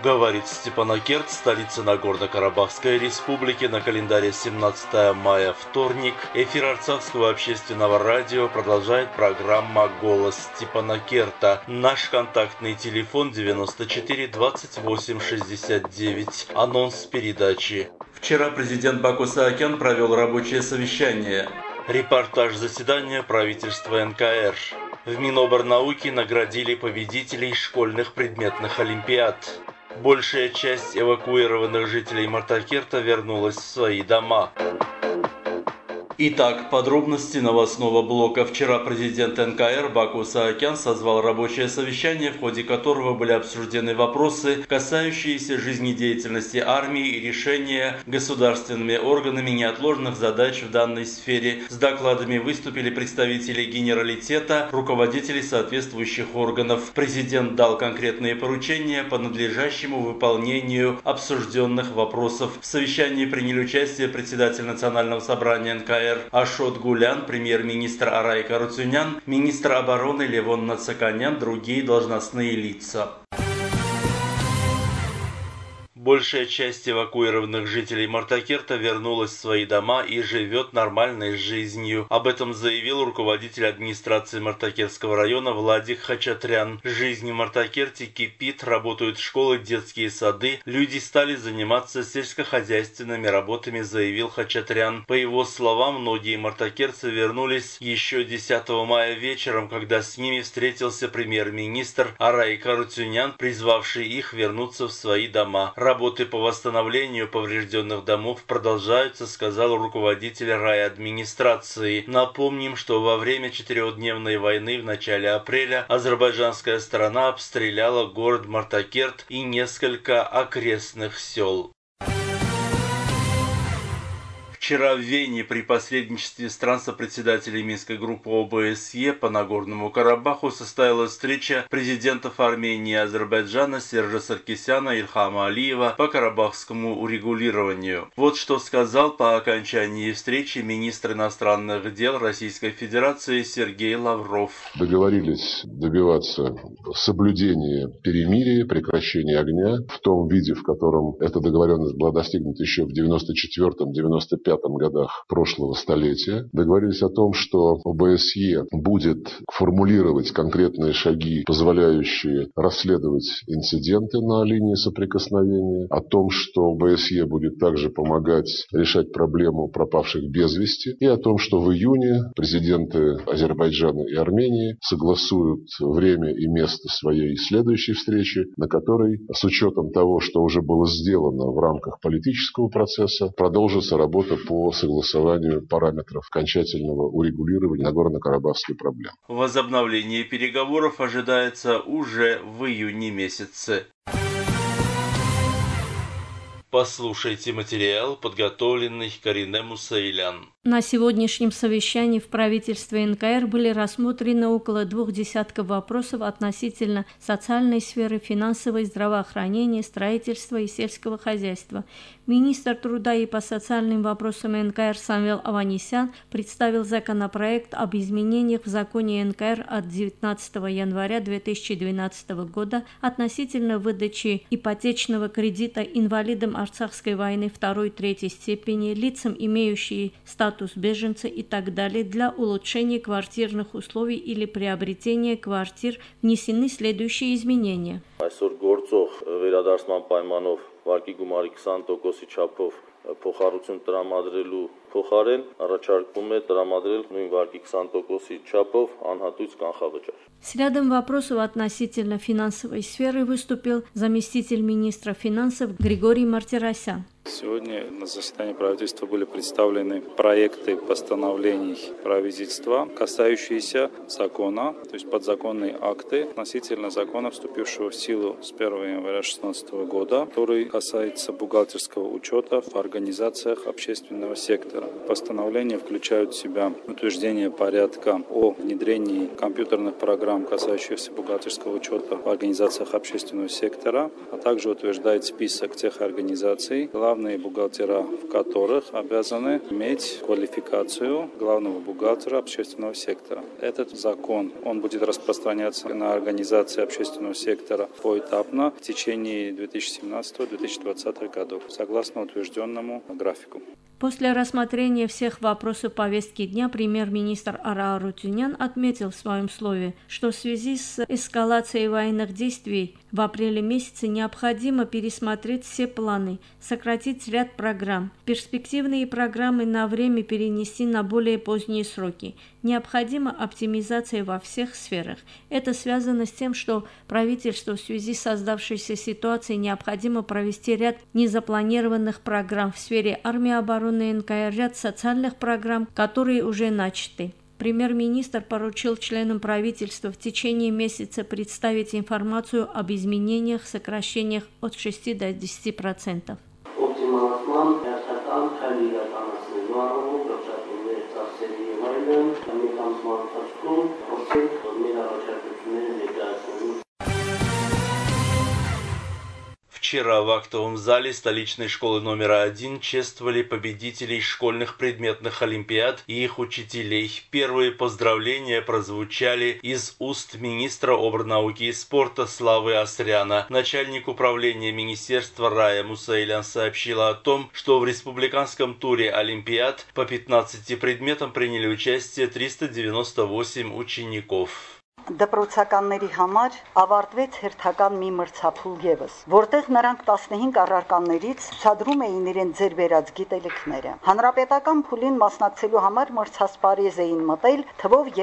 Говорит Степанакерт, столица Нагорно-Карабахской республики, на календаре 17 мая, вторник. Эфир Арцахского общественного радио продолжает программа «Голос Степанакерта». Наш контактный телефон 94 28 69. Анонс передачи. Вчера президент Баку Саакян провел рабочее совещание. Репортаж заседания правительства НКР. В Миноборнауки наградили победителей школьных предметных олимпиад. Большая часть эвакуированных жителей Мартакерта вернулась в свои дома. Итак, подробности новостного блока. Вчера президент НКР Баку Саакян созвал рабочее совещание, в ходе которого были обсуждены вопросы, касающиеся жизнедеятельности армии и решения государственными органами неотложных задач в данной сфере. С докладами выступили представители генералитета, руководители соответствующих органов. Президент дал конкретные поручения по надлежащему выполнению обсужденных вопросов. В совещании приняли участие председатель Национального собрания НКР Ашот Гулян, премьер-министр Арай Каруцюнян, министр обороны Левон Нацаканян, другие должностные лица. Большая часть эвакуированных жителей Мартакерта вернулась в свои дома и живет нормальной жизнью. Об этом заявил руководитель администрации Мартакерского района Владик Хачатрян. Жизнь в Мартакерте кипит, работают школы, детские сады. Люди стали заниматься сельскохозяйственными работами, заявил Хачатрян. По его словам, многие мартакерцы вернулись еще 10 мая вечером, когда с ними встретился премьер-министр Арай Каруцюнян, призвавший их вернуться в свои дома. Работы по восстановлению поврежденных домов продолжаются, сказал руководитель райадминистрации. Напомним, что во время 4-дневной войны в начале апреля азербайджанская сторона обстреляла город Мартакерт и несколько окрестных сел. Вчера в Вене при посредничестве стран сопредседателей Минской группы ОБСЕ по Нагорному Карабаху состоялась встреча президентов Армении и Азербайджана Сержа Саркисяна и Ильхама Алиева по карабахскому урегулированию. Вот что сказал по окончании встречи министр иностранных дел Российской Федерации Сергей Лавров. Договорились добиваться соблюдения перемирия, прекращения огня в том виде, в котором эта договоренность была достигнута еще в 94-95 годах прошлого столетия. Договорились о том, что ОБСЕ будет формулировать конкретные шаги, позволяющие расследовать инциденты на линии соприкосновения, о том, что ОБСЕ будет также помогать решать проблему пропавших без вести, и о том, что в июне президенты Азербайджана и Армении согласуют время и место своей следующей встречи, на которой, с учетом того, что уже было сделано в рамках политического процесса, продолжится работа по согласованию параметров окончательного урегулирования Нагорно-Карабахской проблемы. Возобновление переговоров ожидается уже в июне месяце. Послушайте материал, подготовленный Карине Мусаилян. На сегодняшнем совещании в правительстве НКР были рассмотрены около 20 вопросов относительно социальной сферы, финансовой, здравоохранения, строительства и сельского хозяйства. Министр труда и по социальным вопросам НКР Самвел Аванесян представил законопроект об изменениях в законе НКР от 19 января 2012 года относительно выдачи ипотечного кредита инвалидам Арцахской войны 2-3 степени, лицам, имеющие статус беженца и так далее, для улучшения квартирных условий или приобретения квартир внесены следующие изменения. Վարկի գումարի 20%-ի չափով փոխառություն տրամադրելու փոխարեն առաջարկվում է տրամադրել նույն վարկի 20%-ի չափով անհատույց կանխավճար. С рядом вопросов относительно финансовой сферы выступил заместитель министра финансов Григорий Мартиросян. Сегодня на заседании правительства были представлены проекты постановлений правительства, касающиеся закона, то есть подзаконные акты относительно закона, вступившего в силу с 1 января 2016 года, который касается бухгалтерского учета в организациях общественного сектора. Постановления включают в себя утверждение порядка о внедрении компьютерных программ, касающихся бухгалтерского учета в организациях общественного сектора, а также утверждает список тех организаций, главные бухгалтера в которых обязаны иметь квалификацию главного бухгалтера общественного сектора. Этот закон, он будет распространяться на организации общественного сектора поэтапно в течение 2017-2020 годов, согласно утвержденному графику. После рассмотрения всех вопросов повестки дня премьер-министр Ара Арутюнян отметил в своем слове, что в связи с эскалацией военных действий в апреле месяце необходимо пересмотреть все планы, сократить ряд программ, перспективные программы на время перенести на более поздние сроки. Необходима оптимизация во всех сферах. Это связано с тем, что правительству в связи с создавшейся ситуацией необходимо провести ряд незапланированных программ в сфере армии, обороны, НКР, ряд социальных программ, которые уже начаты. Премьер-министр поручил членам правительства в течение месяца представить информацию об изменениях, сокращениях от 6 до 10%. Вчера в актовом зале столичной школы номер 1 чествовали победителей школьных предметных олимпиад и их учителей. Первые поздравления прозвучали из уст министра обрнауки и спорта Славы Асряна. Начальник управления министерства Рая Мусаилян сообщила о том, что в республиканском туре олимпиад по 15 предметам приняли участие 398 учеников. Դպրոցականների համար ավարտվեց հերթական մի մրցափուլ ևս, որտեղ նրանք 15 առարկաներից ցուցադրում էին իրենց ձեր վերած գիտելիքները։ Հանրապետական փուլին մասնակցելու համար մրցասպարեզ էին մտել թվով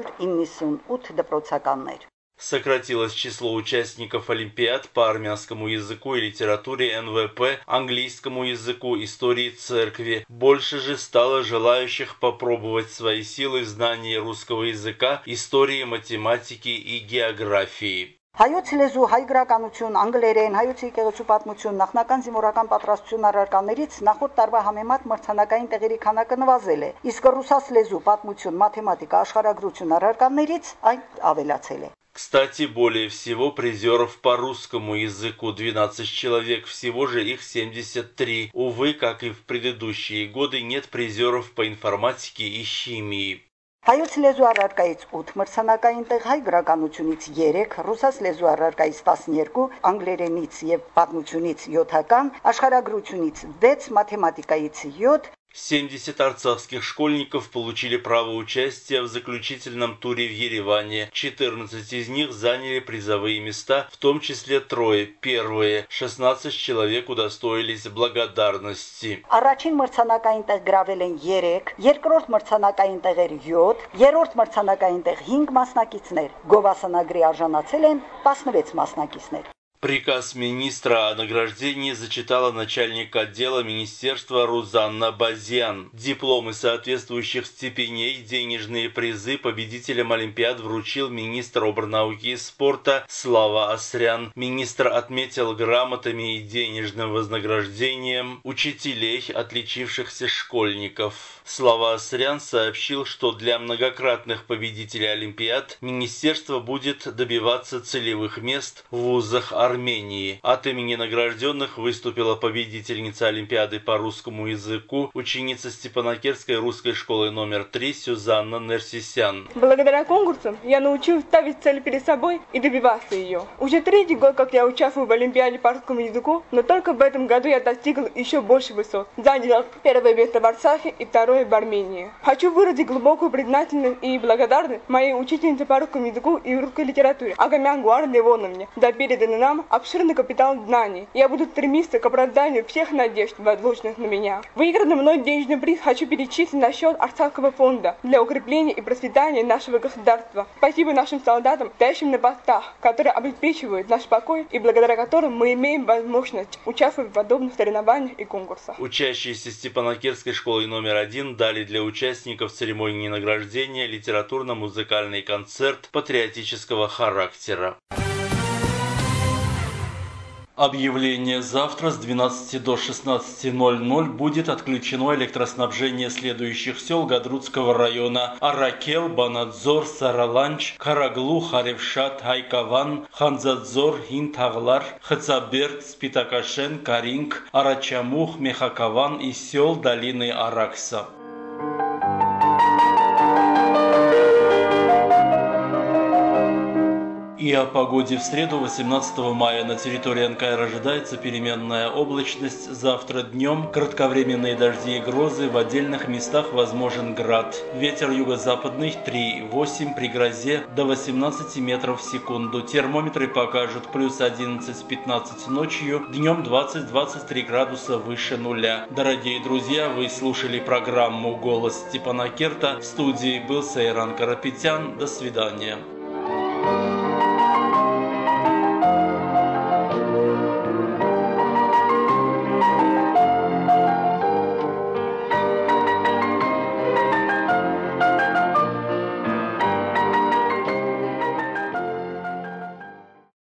398 դպրոցականներ։ Сократилось число участников олимпиад по армянскому языку и литературе НВП, английскому языку, истории церкви. Больше же стало желающих попробовать свои силы в знании русского языка, истории, математики и географии. Հայոց լեզու, հայ գրականություն, անգլերեն, հայոց եկեղեցու պատմություն, նախնական զինվորական պատրաստություն առարկաներից նախորդ տարվա համեմատ մրցանակային տեղերի քանակը նվազել է, իսկ ռուսաց լեզու, պատմություն, մաթեմատիկա, աշխարհագրություն առարկաներից այն ավելացել է։ Кстати, более всего призеров по русскому языку 12 человек, всего же их 73. Увы, как и в предыдущие годы, нет призеров по информатике и химии. Հայոց լեզու առարկայից 8 մրցանակային տեղ, հայ գրականությունից 3, ռուսաց լեզու առարկայից 12, անգլերենից եւ պատմությունից 7, աշխարհագրությունից 6, մաթեմատիկայից 7, 70 арцахских школьников получили право участия в заключительном туре в Ереване. 14 из них заняли призовые места, в том числе 3 первые. 16 человек удостоились благодарности. Առաջին մրցանակային տեղ գրավել են 3, երկրորդ մրցանակային տեղեր 7, երրորդ մրցանակային տեղ 5 մասնակիցներ, գովասանագրի արժանացել են 16 մասնակիցներ։ Приказ министра о награждении зачитала начальник отдела министерства Рузанна Базян. Дипломы соответствующих степеней, денежные призы победителям олимпиад вручил министр обрнауки и спорта Слава Асрян. Министр отметил грамотами и денежным вознаграждением учителей, отличившихся школьников. Слава Асрян сообщил, что для многократных победителей олимпиад министерство будет добиваться целевых мест в вузах Армении. От имени награжденных выступила победительница Олимпиады по русскому языку, ученица Степанакерской русской школы номер 3 Сюзанна Нерсисян. Благодаря конкурсам я научилась ставить цель перед собой и добиваться ее. Уже 3-й год, как я участвую в Олимпиаде по русскому языку, но только в этом году я достигла еще больше высот. Заняла 1-е место в Арцахе и 2-е в Армении. Хочу выразить глубокую признательность и благодарность моей учительнице по русскому языку и русской литературе Агамян Гуар Левоновне за переданный нам обширный капитал знаний. Я буду стремиться к оправданию всех надежд, возложенных на меня. Выигранный мной денежный приз хочу перечислить на счет Арцахского фонда для укрепления и процветания нашего государства. Спасибо нашим солдатам, стоящим на постах, которые обеспечивают наш покой и благодаря которым мы имеем возможность участвовать в подобных соревнованиях и конкурсах. Учащиеся Степанакерской школы номер 1 дали для участников церемонии награждения литературно-музыкальный концерт патриотического характера. Объявление: завтра с 12 до 16:00 будет отключено электроснабжение следующих сел Гадрутского района: Аракел, Банадзор, Сараланч, Караглу, Харевшат, Хайкаван, Ханзадзор, Хинтаглар, Хацаберд, Спитакашен, Каринг, Арачамух, Мехакаван и сел долины Аракса. И о погоде в среду, 18 мая, на территории НКР ожидается переменная облачность. Завтра днем кратковременные дожди и грозы, в отдельных местах возможен град. Ветер юго-западный 3,8, при грозе до 18 метров в секунду. Термометры покажут плюс 11-15 ночью, днем 20-23 градуса выше нуля. Дорогие друзья, вы слушали программу «Голос Степана Керта». В студии был Сайран Карапетян. До свидания.